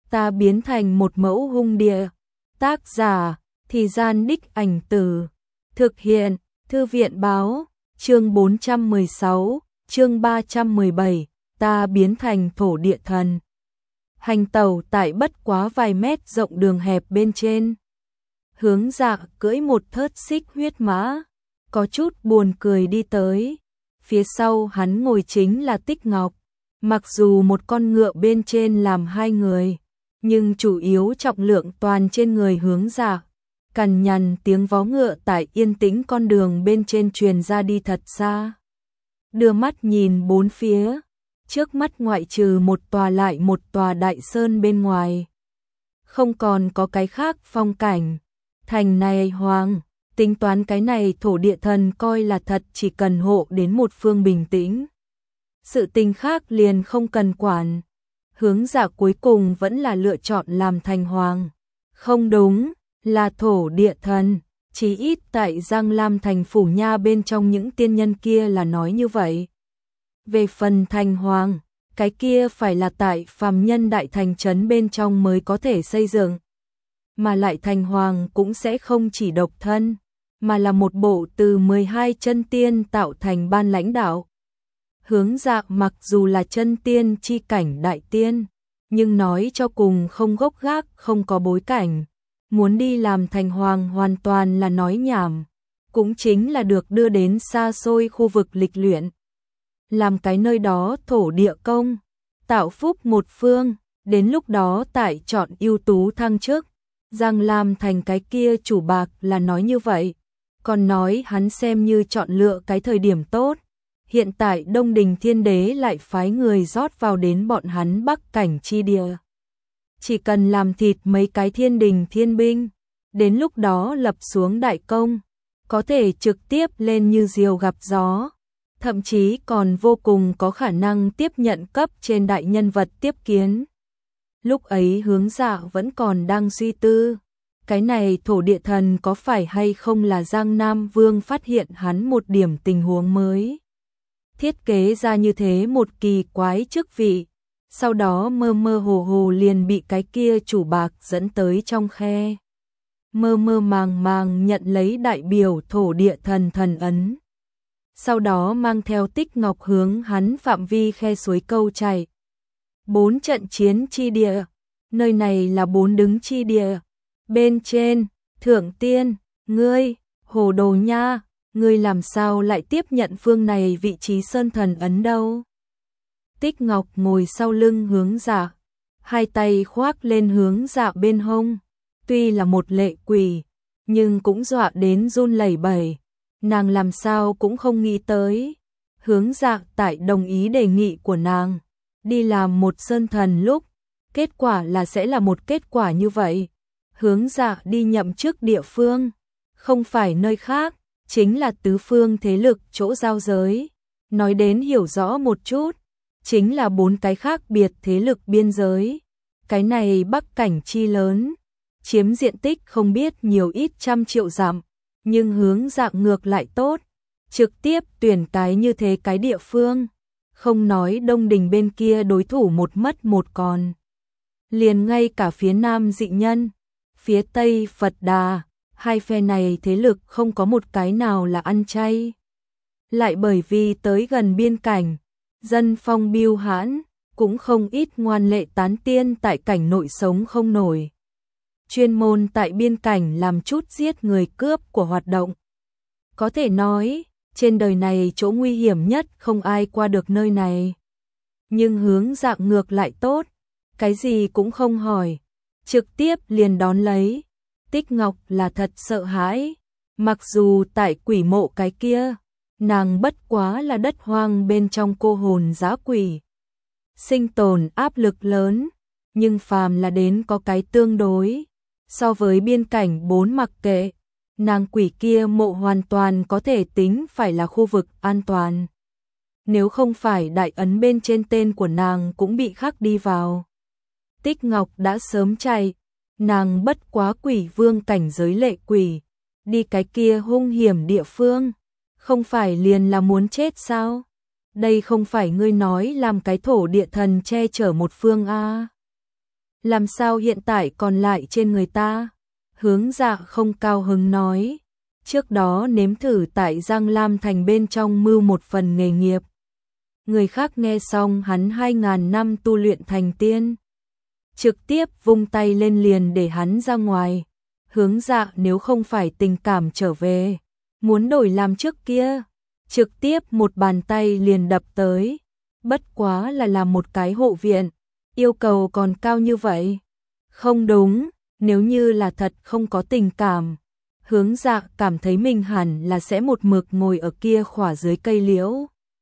ta biến thành một mẫu hung địa. Tác giả, Thì Gian Đích Ảnh Từ. Thực hiện, Thư viện Báo, chương 416, chương 317, ta biến thành thổ địa thần. Hành tẩu tại bất quá vài mét rộng đường hẹp bên trên. Hướng Dạ cưỡi một thớt xích huyết mã, có chút buồn cười đi tới. Phía sau hắn ngồi chính là Tích Ngọc. Mặc dù một con ngựa bên trên làm hai người, nhưng chủ yếu trọng lượng toàn trên người Hướng Dạ. Cằn nhằn tiếng vó ngựa tại yên tĩnh con đường bên trên truyền ra đi thật xa. Đưa mắt nhìn bốn phía, trước mắt ngoại trừ một tòa lại một tòa đại sơn bên ngoài, không còn có cái khác phong cảnh. Thành này hoang, tính toán cái này thổ địa thần coi là thật, chỉ cần hộ đến một phương bình tĩnh, sự tình khác liền không cần quản. Hướng Dạ cuối cùng vẫn là lựa chọn làm thành hoàng. Không đúng, là thổ địa thần, chí ít tại Giang Lam thành phủ nha bên trong những tiên nhân kia là nói như vậy. Về phần thành hoàng, cái kia phải là tại phàm nhân đại thành trấn bên trong mới có thể xây dựng. Mà lại thành hoàng cũng sẽ không chỉ độc thân, mà là một bộ từ 12 chân tiên tạo thành ban lãnh đạo. Hướng Dạ mặc dù là chân tiên chi cảnh đại tiên, nhưng nói cho cùng không gốc gác, không có bối cảnh. Muốn đi làm thành hoàng hoàn toàn là nói nhảm, cũng chính là được đưa đến xa xôi khu vực lịch luyện. Làm cái nơi đó thổ địa công, tạo phúc một phương, đến lúc đó tại chọn ưu tú thăng chức. Giang Lam thành cái kia chủ bạc là nói như vậy, còn nói hắn xem như chọn lựa cái thời điểm tốt. Hiện tại Đông Đình Thiên Đế lại phái người rót vào đến bọn hắn Bắc cảnh chi địa. Chỉ cần làm thịt mấy cái thiên đình thiên binh, đến lúc đó lập xuống đại công, có thể trực tiếp lên như diều gặp gió, thậm chí còn vô cùng có khả năng tiếp nhận cấp trên đại nhân vật tiếp kiến. Lúc ấy Hướng Dạ vẫn còn đang suy tư, cái này thổ địa thần có phải hay không là Giang Nam Vương phát hiện hắn một điểm tình huống mới, thiết kế ra như thế một kỳ quái chức vị. Sau đó mơ mơ hồ hồ liền bị cái kia chủ bạc dẫn tới trong khe. Mơ mơ màng màng nhận lấy đại biểu thổ địa thần thần ấn. Sau đó mang theo Tích Ngọc hướng hắn phạm vi khe suối câu chạy. 4 trận chiến chi địa, nơi này là 4 đứng chi địa. Bên trên, Thượng Tiên, ngươi, hồ đồ nha, ngươi làm sao lại tiếp nhận phương này vị trí sơn thần ấn đâu? Tích Ngọc ngồi sau lưng Hướng Dạ, hai tay khoác lên Hướng Dạ bên hông, tuy là một lệ quỷ, nhưng cũng dọa đến run lẩy bẩy. Nàng làm sao cũng không nghĩ tới, Hướng Dạ tại đồng ý đề nghị của nàng, đi làm một sơn thần lúc, kết quả là sẽ là một kết quả như vậy. Hướng Dạ đi nhậm chức địa phương, không phải nơi khác, chính là tứ phương thế lực chỗ giao giới. Nói đến hiểu rõ một chút, chính là 4 cái khác biệt thế lực biên giới. Cái này Bắc cảnh chi lớn, chiếm diện tích không biết nhiều ít trăm triệu dặm, nhưng Hướng Dạ ngược lại tốt, trực tiếp tuyển cái như thế cái địa phương. Không nói Đông Đình bên kia đối thủ một mất một còn, liền ngay cả phía Nam dị nhân, phía Tây Phật Đà, hai phe này thế lực không có một cái nào là ăn chay. Lại bởi vì tới gần biên cảnh, dân phong biêu hãn, cũng không ít ngoan lệ tán tiên tại cảnh nội sống không nổi. Chuyên môn tại biên cảnh làm chút giết người cướp của hoạt động. Có thể nói, trên đời này chỗ nguy hiểm nhất không ai qua được nơi này. Nhưng Hướng Dạ ngược lại tốt, cái gì cũng không hỏi, trực tiếp liền đón lấy. Tích Ngọc là thật sợ hãi, mặc dù tại quỷ mộ cái kia, nàng bất quá là đất hoang bên trong cô hồn dã quỷ, sinh tồn áp lực lớn, nhưng phàm là đến có cái tương đối. So với biên cảnh 4 mặc kệ, nàng quỷ kia mộ hoàn toàn có thể tính phải là khu vực an toàn. Nếu không phải đại ấn bên trên tên của nàng cũng bị khắc đi vào, Tích Ngọc đã sớm chạy. Nàng bất quá quỷ vương cảnh giới lệ quỷ, đi cái kia hung hiểm địa phương, không phải liền là muốn chết sao? Đây không phải ngươi nói làm cái thổ địa thần che chở một phương a? làm sao hiện tại còn lại trên người ta? Hướng Dạ không cao hứng nói, trước đó nếm thử tại Giang Lam Thành bên trong mưu một phần nghề nghiệp. Người khác nghe xong hắn 2000 năm tu luyện thành tiên, trực tiếp vung tay lên liền để hắn ra ngoài. Hướng Dạ nếu không phải tình cảm trở về, muốn đổi làm trước kia, trực tiếp một bàn tay liền đập tới. Bất quá là làm một cái hộ viện, yêu cầu còn cao như vậy. Không đúng, nếu như là thật không có tình cảm, Hướng Dạ cảm thấy mình hẳn là sẽ một mực ngồi ở kia khỏa dưới cây liễu,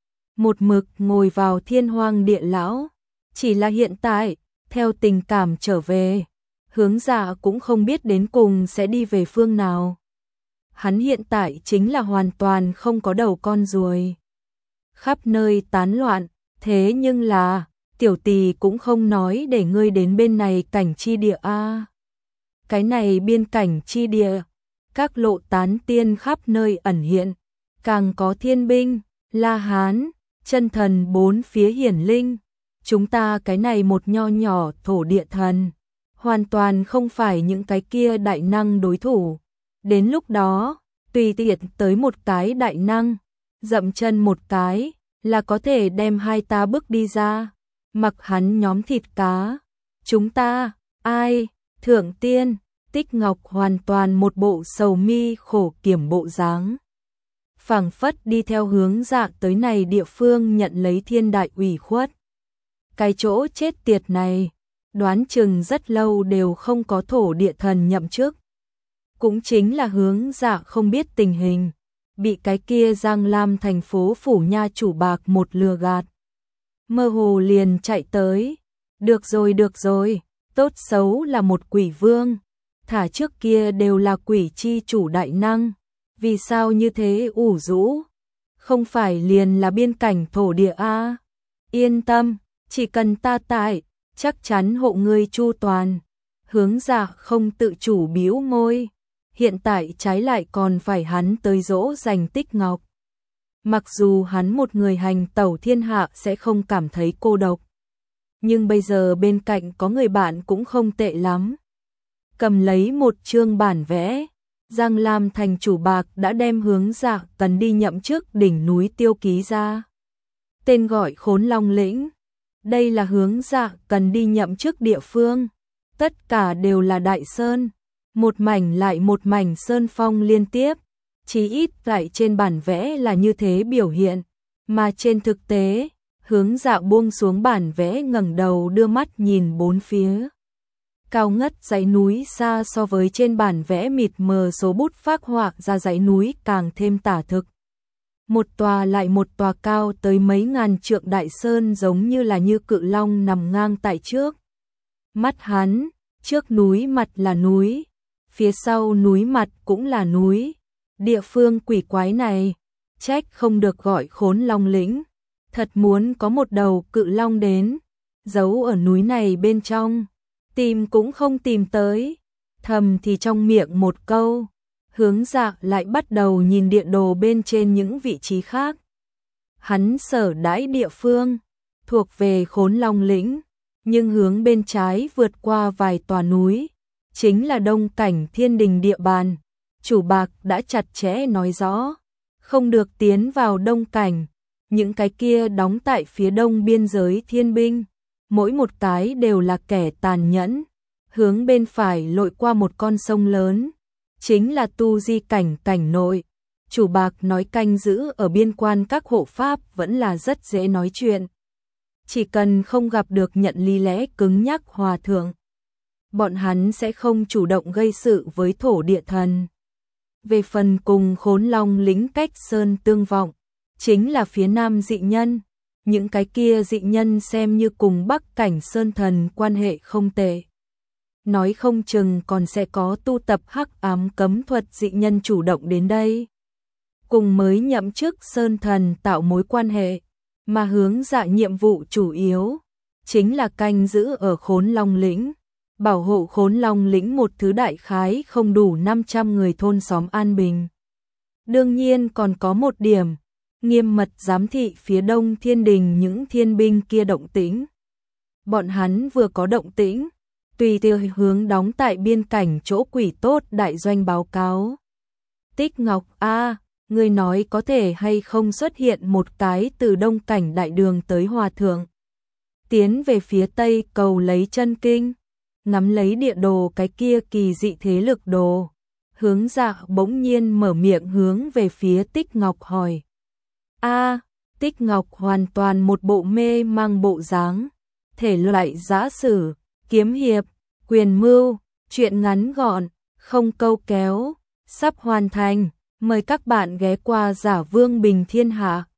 một mực ngồi vào thiên hoang địa lão. Chỉ là hiện tại, theo tình cảm trở về, Hướng Dạ cũng không biết đến cùng sẽ đi về phương nào. Hắn hiện tại chính là hoàn toàn không có đầu con ruồi, khắp nơi tán loạn. Thế nhưng là, tiểu tỳ cũng không nói để ngươi đến bên này cảnh chi địa a. Cái này biên cảnh chi địa, các lộ tán tiên khắp nơi ẩn hiện, càng có thiên binh, La Hán, chân thần bốn phía hiển linh. Chúng ta cái này một nho nhỏ thổ địa thần, hoàn toàn không phải những cái kia đại năng đối thủ. Đến lúc đó, tùy tiện tới một cái đại năng, dậm chân một cái, là có thể đem hai ta bước đi ra, mặc hắn nhóm thịt cá. Chúng ta, ai, thượng tiên, Tích Ngọc hoàn toàn một bộ sầu mi khổ kiểm bộ dáng, phảng phất đi theo Hướng Dạ tới này địa phương nhận lấy thiên đại ủy khuất. Cái chỗ chết tiệt này, đoán chừng rất lâu đều không có thổ địa thần nhậm chức. Cũng chính là Hướng Dạ không biết tình hình, bị cái kia Giang Lam thành phố phủ nha chủ bạc một lừa gạt, mơ hồ liền chạy tới. Được rồi, tốt xấu là một quỷ vương, thả trước kia đều là quỷ chi chủ đại năng, vì sao như thế ủ rũ? Không phải liền là biên cảnh thổ địa a? Yên tâm, chỉ cần ta tại, chắc chắn hộ ngươi chu toàn. Hướng Dạ không tự chủ bĩu môi, hiện tại trái lại còn phải hắn tới dỗ dành Tích Ngọc. Mặc dù hắn một người hành tẩu thiên hạ sẽ không cảm thấy cô độc, nhưng bây giờ bên cạnh có người bạn cũng không tệ lắm. Cầm lấy một chương bản vẽ, Giang Lam thành chủ bạc đã đem Hướng Dạ cần đi nhậm chức đỉnh núi tiêu ký ra. Tên gọi Khốn Long Lĩnh. Đây là Hướng Dạ cần đi nhậm chức địa phương. Tất cả đều là đại sơn, một mảnh lại một mảnh sơn phong liên tiếp. Chí ít tại trên bản vẽ là như thế biểu hiện, mà trên thực tế, Hướng Dạ buông xuống bản vẽ ngẩng đầu đưa mắt nhìn bốn phía. Cao ngất dãy núi xa so với trên bản vẽ mịt mờ số bút phác họa ra dãy núi càng thêm tả thực. Một tòa lại một tòa cao tới mấy ngàn trượng đại sơn giống như là như cự long nằm ngang tại trước mắt hắn. Trước núi mặt là núi, phía sau núi mặt cũng là núi. Địa phương quỷ quái này, trách không được gọi Khốn Long Lĩnh. Thật muốn có một đầu cự long đến, giấu ở núi này bên trong, tìm cũng không tìm tới. Thầm thì trong miệng một câu, Hướng Dạ lại bắt đầu nhìn địa đồ bên trên những vị trí khác. Hắn sở đãi địa phương, thuộc về Khốn Long Lĩnh, nhưng hướng bên trái vượt qua vài tòa núi, chính là Đông Cảnh Thiên Đình địa bàn. Chủ bạc đã chặt chẽ nói rõ, không được tiến vào Đông Cảnh. Những cái kia đóng tại phía đông biên giới thiên binh, mỗi một cái đều là kẻ tàn nhẫn. Hướng bên phải lội qua một con sông lớn, chính là Tu Di Cảnh cảnh nội. Chủ bạc nói canh giữ ở biên quan các hộ pháp vẫn là rất dễ nói chuyện. Chỉ cần không gặp được nhận lý lẽ cứng nhắc hòa thượng, bọn hắn sẽ không chủ động gây sự với thổ địa thần. Về phần cùng Khốn Long Lĩnh cách sơn tương vọng, chính là phía nam dị nhân. Những cái kia dị nhân xem như cùng Bắc Cảnh Sơn Thần quan hệ không tệ. Nói không chừng còn sẽ có tu tập hắc ám cấm thuật dị nhân chủ động đến đây, cùng mới nhậm chức Sơn Thần tạo mối quan hệ. Mà Hướng Dạ nhiệm vụ chủ yếu chính là canh giữ ở Khốn Long Lĩnh, bảo hộ Khốn Long Lĩnh một thứ đại khái không đủ 500 người thôn xóm an bình. Đương nhiên còn có một điểm, nghiêm mật giám thị phía đông thiên đình những thiên binh kia động tĩnh. Bọn hắn vừa có động tĩnh, tùy theo hướng đóng tại biên cảnh chỗ Quỷ Tốt đại doanh báo cáo. Tích Ngọc a, ngươi nói có thể hay không xuất hiện một cái từ Đông Cảnh đại đường tới Hòa thượng, tiến về phía Tây cầu lấy chân kinh, nắm lấy địa đồ cái kia kỳ dị thế lực đồ. Hướng Dạ bỗng nhiên mở miệng hướng về phía Tích Ngọc hỏi. A, Tích Ngọc hoàn toàn một bộ mê mang bộ dáng, thể loại giã sử, kiếm hiệp, quyền mưu, truyện ngắn gọn, không câu kéo, sắp hoàn thành, mời các bạn ghé qua Giả Vương Bình Thiên Hạ.